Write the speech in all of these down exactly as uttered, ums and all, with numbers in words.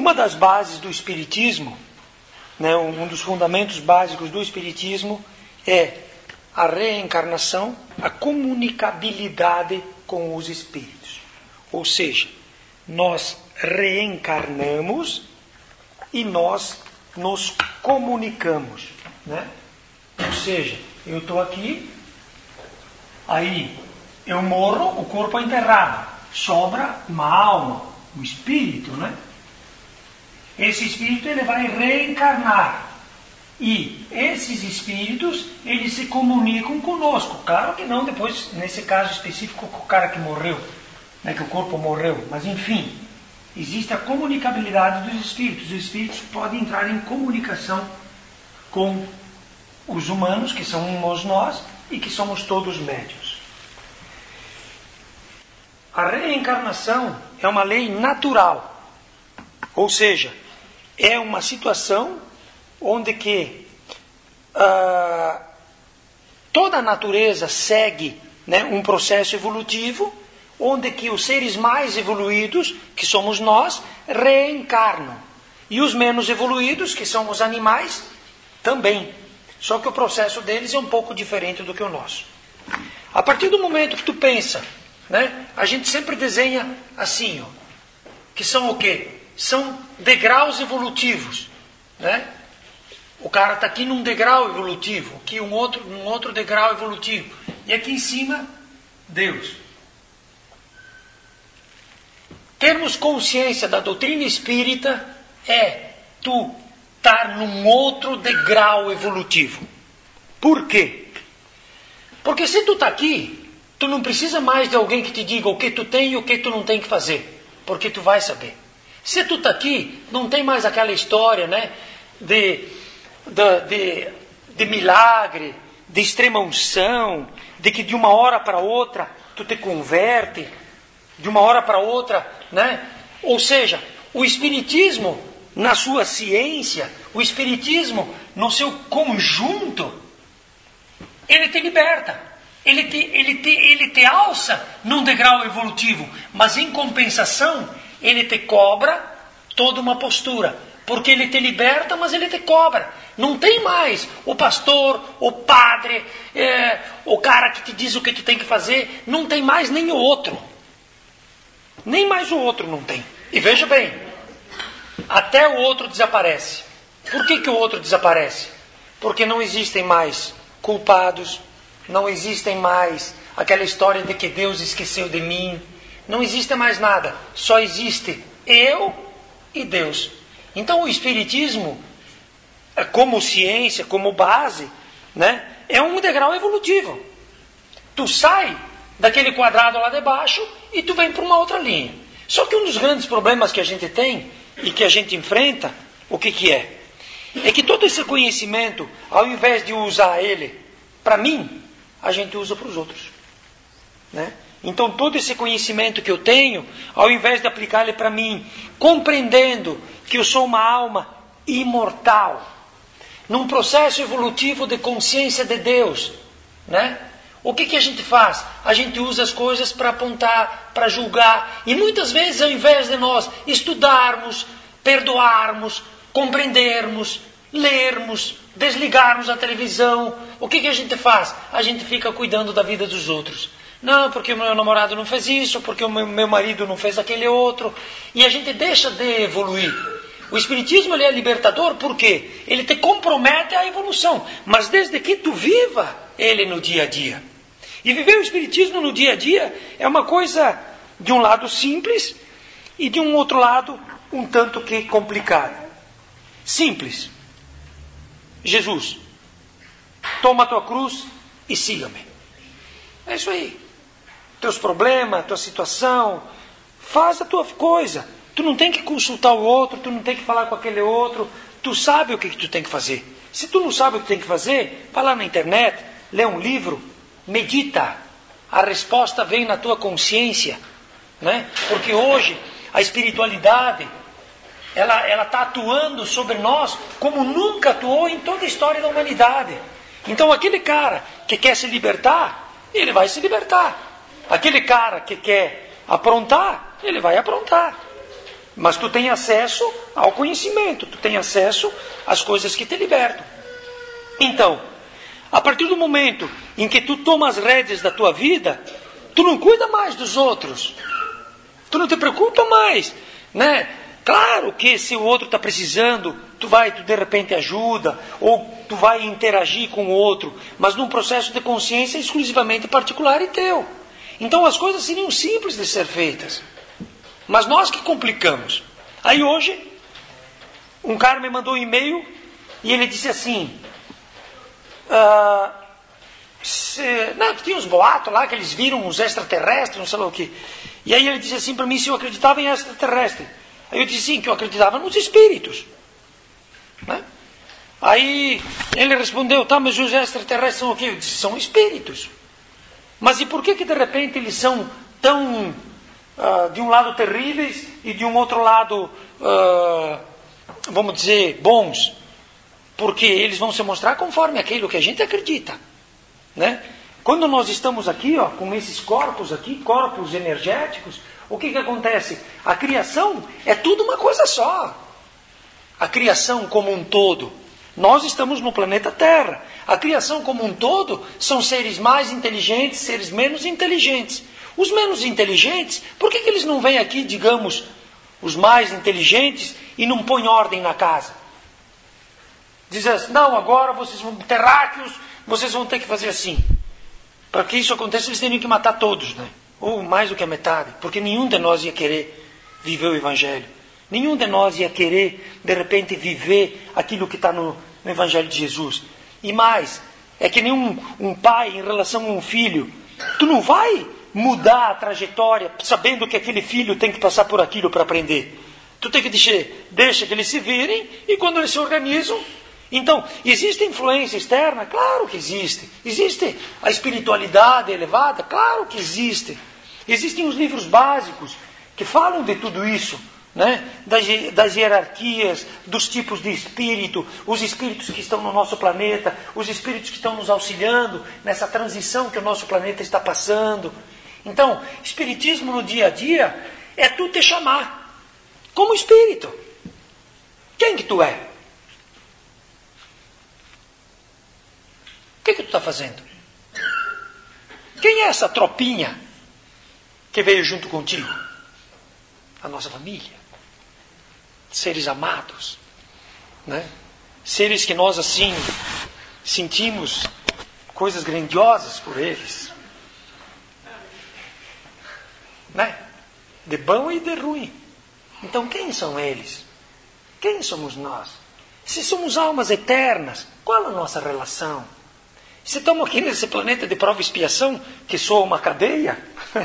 Uma das bases do Espiritismo, né, um dos fundamentos básicos do Espiritismo é a reencarnação, a comunicabilidade com os espíritos. Ou seja, nós reencarnamos e nós nos comunicamos, né? Ou seja, eu estou aqui, aí eu morro, o corpo é enterrado, sobra uma alma, um espírito, né? Esse espírito ele vai reencarnar e esses espíritos eles se comunicam conosco. Claro que não depois, nesse caso específico, com o cara que morreu, né, que o corpo morreu, mas enfim, existe a comunicabilidade dos espíritos. Os espíritos podem entrar em comunicação com os humanos, que somos nós e que somos todos médiuns. A reencarnação é uma lei natural, ou seja, é uma situação onde que uh, toda a natureza segue, né, um processo evolutivo, onde que os seres mais evoluídos, que somos nós, reencarnam. E os menos evoluídos, que são os animais, também. Só que o processo deles é um pouco diferente do que o nosso. A partir do momento que tu pensa, né, a gente sempre desenha assim, ó, que são o quê? São degraus evolutivos, né? O cara está aqui num degrau evolutivo, aqui um outro, um outro degrau evolutivo. E aqui em cima, Deus. Termos consciência da doutrina espírita é tu estar num outro degrau evolutivo. Por quê? Porque se tu está aqui, tu não precisa mais de alguém que te diga o que tu tem e o que tu não tem que fazer. Porque tu vai saber. Se tu está aqui, não tem mais aquela história, né, de, de, de, de milagre, de extrema unção, de que de uma hora para outra tu te converte, de uma hora para outra, né? Ou seja, o Espiritismo, na sua ciência, o Espiritismo, no seu conjunto, ele te liberta, ele te, ele te, ele te alça num degrau evolutivo, mas em compensação, ele te cobra toda uma postura, porque ele te liberta, mas ele te cobra. Não tem mais o pastor, o padre, é, o cara que te diz o que tu tem que fazer, não tem mais nem o outro. Nem mais o outro não tem. E veja bem, até o outro desaparece. Por que que o outro desaparece? Porque não existem mais culpados, não existem mais aquela história de que Deus esqueceu de mim. Não existe mais nada, só existe eu e Deus. Então o Espiritismo, como ciência, como base, né, é um degrau evolutivo. Tu sai daquele quadrado lá de baixo e tu vem para uma outra linha. Só que um dos grandes problemas que a gente tem e que a gente enfrenta, o que que é? É que todo esse conhecimento, ao invés de usar ele para mim, a gente usa para os outros, né? Então todo esse conhecimento que eu tenho, ao invés de aplicar ele para mim, compreendendo que eu sou uma alma imortal, num processo evolutivo de consciência de Deus, né? O que que a gente faz? A gente usa as coisas para apontar, para julgar, e muitas vezes ao invés de nós estudarmos, perdoarmos, compreendermos, lermos, desligarmos a televisão, o que que a gente faz? A gente fica cuidando da vida dos outros. Não, porque o meu namorado não fez isso, porque o meu, meu marido não fez aquele outro. E a gente deixa de evoluir. O Espiritismo ele é libertador porque ele te compromete à evolução. Mas desde que tu viva ele no dia a dia. E viver o Espiritismo no dia a dia é uma coisa, de um lado simples, e de um outro lado, um tanto que complicada. Simples. Jesus, toma a tua cruz e siga-me. É isso aí. Teus problemas, tua situação, faz a tua coisa. Tu não tem que consultar o outro, tu não tem que falar com aquele outro, tu sabe o que, que tu tem que fazer. Se tu não sabe o que tem que fazer, vai lá na internet, lê um livro, medita. A resposta vem na tua consciência, né? Porque hoje a espiritualidade ela ela está atuando sobre nós como nunca atuou em toda a história da humanidade. Então aquele cara que quer se libertar, ele vai se libertar. Aquele cara que quer aprontar, ele vai aprontar. Mas tu tem acesso ao conhecimento, tu tem acesso às coisas que te libertam. Então, a partir do momento em que tu toma as rédeas da tua vida, tu não cuida mais dos outros. Tu não te preocupa mais, né? Claro que se o outro está precisando, tu vai, tu de repente ajuda, ou tu vai interagir com o outro, mas num processo de consciência exclusivamente particular e teu. Então as coisas seriam simples de ser feitas. Mas nós que complicamos. Aí hoje, um cara me mandou um e-mail e ele disse assim, ah, se, não, tinha uns boatos lá que eles viram uns extraterrestres, não sei lá o que. E aí ele disse assim para mim se eu acreditava em extraterrestre. Aí eu disse sim, que eu acreditava nos espíritos. Né? Aí ele respondeu, tá, mas os extraterrestres são o quê? Eu disse, são espíritos. Mas e por que que de repente eles são tão, uh, de um lado terríveis e de um outro lado, uh, vamos dizer, bons? Porque eles vão se mostrar conforme aquilo que a gente acredita. Né? Quando nós estamos aqui, ó, com esses corpos aqui, corpos energéticos, o que que acontece? A criação é tudo uma coisa só. A criação como um todo. Nós estamos no planeta Terra. A criação como um todo são seres mais inteligentes, seres menos inteligentes. Os menos inteligentes, por que que eles não vêm aqui, digamos, os mais inteligentes, e não põem ordem na casa? Dizem assim, não, agora vocês vão, terráqueos, vocês vão ter que fazer assim. Para que isso aconteça, eles teriam que matar todos, né? Ou mais do que a metade, porque nenhum de nós ia querer viver o Evangelho. Nenhum de nós ia querer, de repente, viver aquilo que está no, no Evangelho de Jesus. E mais, é que nem um, um pai em relação a um filho. Tu não vai mudar a trajetória sabendo que aquele filho tem que passar por aquilo para aprender. Tu tem que deixar, deixa que eles se virem e quando eles se organizam... Então, existe influência externa? Claro que existe. Existe a espiritualidade elevada? Claro que existe. Existem os livros básicos que falam de tudo isso, né? das, das hierarquias, dos tipos de espírito, os espíritos que estão no nosso planeta, os espíritos que estão nos auxiliando nessa transição que o nosso planeta está passando. Então, espiritismo no dia a dia é tu te chamar como espírito. Quem que tu é? O que que tu está fazendo? Quem é essa tropinha que veio junto contigo? A nossa família. Seres amados. Né? Seres que nós assim sentimos coisas grandiosas por eles. Né? De bom e de ruim. Então quem são eles? Quem somos nós? Se somos almas eternas, qual a nossa relação? Se estamos aqui nesse planeta de prova e expiação, que soa uma cadeia,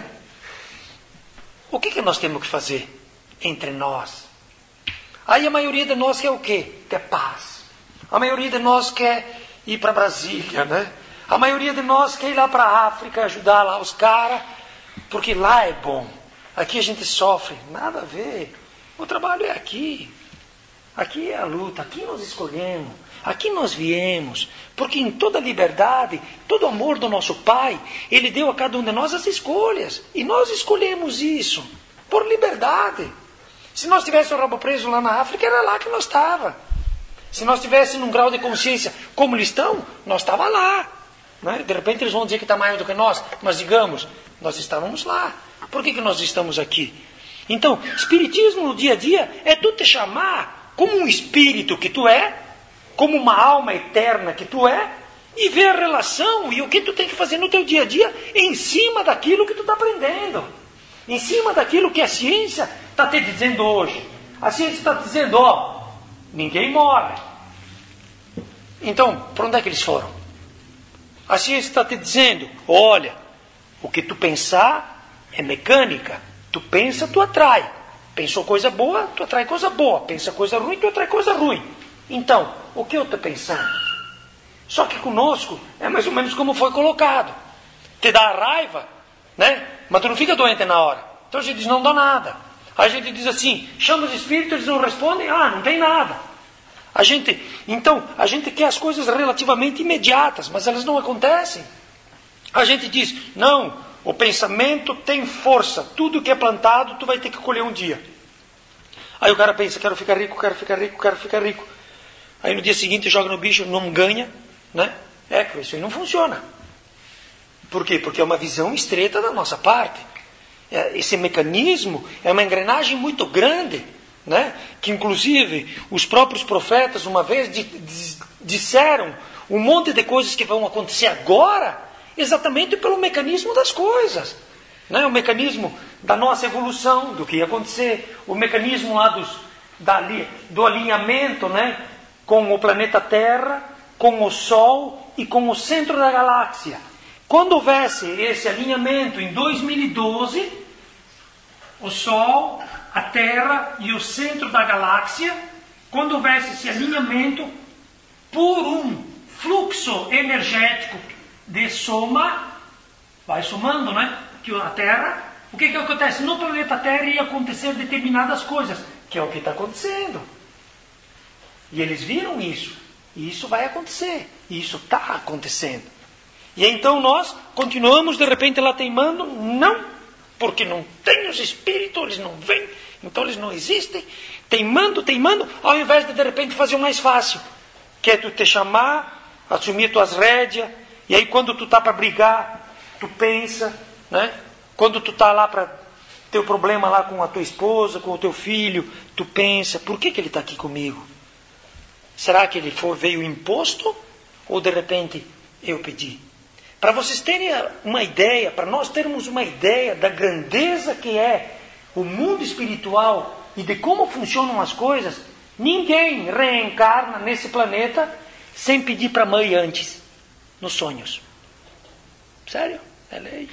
o que que nós temos que fazer entre nós? Aí a maioria de nós quer o quê? Quer paz. A maioria de nós quer ir para Brasília, né? A maioria de nós quer ir lá para a África, ajudar lá os caras, porque lá é bom. Aqui a gente sofre. Nada a ver. O trabalho é aqui. Aqui é a luta. Aqui nós escolhemos. Aqui nós viemos, porque em toda liberdade, todo amor do nosso Pai, Ele deu a cada um de nós as escolhas. E nós escolhemos isso, por liberdade. Se nós tivéssemos o rabo preso lá na África, era lá que nós estávamos. Se nós tivéssemos um grau de consciência como eles estão, nós estávamos lá. Né? De repente eles vão dizer que está maior do que nós, mas digamos, nós estávamos lá. Por que que nós estamos aqui? Então, espiritismo no dia a dia é tu te chamar como um espírito que tu é, como uma alma eterna que tu é, e ver a relação e o que tu tem que fazer no teu dia a dia em cima daquilo que tu está aprendendo. Em cima daquilo que a ciência está te dizendo hoje. A ciência está dizendo, ó, ninguém morre. Então, para onde é que eles foram? A ciência está te dizendo, olha, o que tu pensar é mecânica. Tu pensa, tu atrai. Pensou coisa boa, tu atrai coisa boa. Pensa coisa ruim, tu atrai coisa ruim. Então, o que eu estou pensando? Só que conosco é mais ou menos como foi colocado. Te dá raiva, né? Mas tu não fica doente na hora. Então a gente diz, não dá nada. A gente diz assim, chama os espíritos, eles não respondem, ah, não tem nada. A gente, então, a gente quer as coisas relativamente imediatas, mas elas não acontecem. A gente diz, não, o pensamento tem força. Tudo que é plantado, tu vai ter que colher um dia. Aí o cara pensa, quero ficar rico, quero ficar rico, quero ficar rico. Aí no dia seguinte joga no bicho, não ganha, né? É que isso aí não funciona. Por quê? Porque é uma visão estreita da nossa parte. Esse mecanismo é uma engrenagem muito grande, né? Que inclusive os próprios profetas uma vez disseram um monte de coisas que vão acontecer agora, exatamente pelo mecanismo das coisas, né? O mecanismo da nossa evolução, do que ia acontecer, o mecanismo lá dos, da, do alinhamento, né? Com o planeta Terra, com o Sol e com o centro da galáxia. Quando houvesse esse alinhamento em dois mil e doze, o Sol, a Terra e o centro da galáxia, quando houvesse esse alinhamento por um fluxo energético de soma, vai somando, né? Que a Terra, o que que acontece? No planeta Terra ia acontecer determinadas coisas, que é o que está acontecendo. E eles viram isso, e isso vai acontecer, e isso está acontecendo. E então nós continuamos de repente lá teimando, não, porque não tem os espíritos, eles não vêm, então eles não existem, teimando, teimando, ao invés de de repente fazer o mais fácil, que é tu te chamar, assumir tuas rédeas, e aí quando tu tá para brigar, tu pensa, né? Quando tu tá lá para ter o problema lá com a tua esposa, com o teu filho, tu pensa, por que que ele está aqui comigo? Será que ele foi, veio imposto, ou de repente eu pedi? Para vocês terem uma ideia, para nós termos uma ideia da grandeza que é o mundo espiritual e de como funcionam as coisas, ninguém reencarna nesse planeta sem pedir para a mãe antes, nos sonhos. Sério, é lei.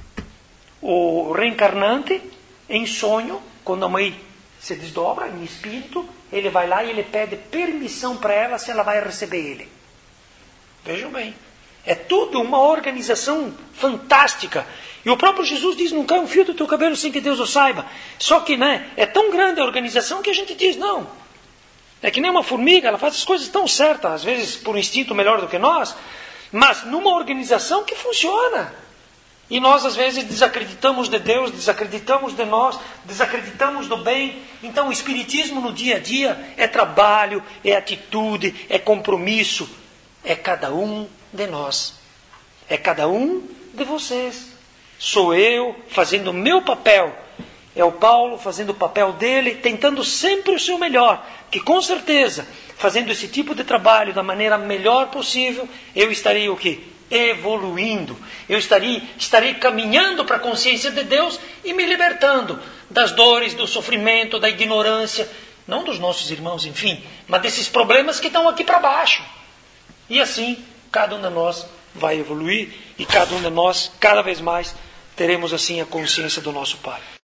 O reencarnante, em sonho, quando a mãe se desdobra em espírito, ele vai lá e ele pede permissão para ela se ela vai receber ele. Vejam bem. É tudo uma organização fantástica. E o próprio Jesus diz, não cai um fio do teu cabelo sem que Deus o saiba. Só que, né, é tão grande a organização que a gente diz, não. É que nem uma formiga, ela faz as coisas tão certas, às vezes por instinto melhor do que nós, mas numa organização que funciona. E nós às vezes desacreditamos de Deus, desacreditamos de nós, desacreditamos do bem. Então o espiritismo no dia a dia é trabalho, é atitude, é compromisso. É cada um de nós. É cada um de vocês. Sou eu fazendo o meu papel. É o Paulo fazendo o papel dele, tentando sempre o seu melhor. Que com certeza, fazendo esse tipo de trabalho da maneira melhor possível, eu estarei o quê? Evoluindo. Eu estarei, estarei caminhando para a consciência de Deus e me libertando das dores, do sofrimento, da ignorância. Não dos nossos irmãos, enfim, mas desses problemas que estão aqui para baixo. E assim, cada um de nós vai evoluir e cada um de nós, cada vez mais, teremos assim a consciência do nosso Pai.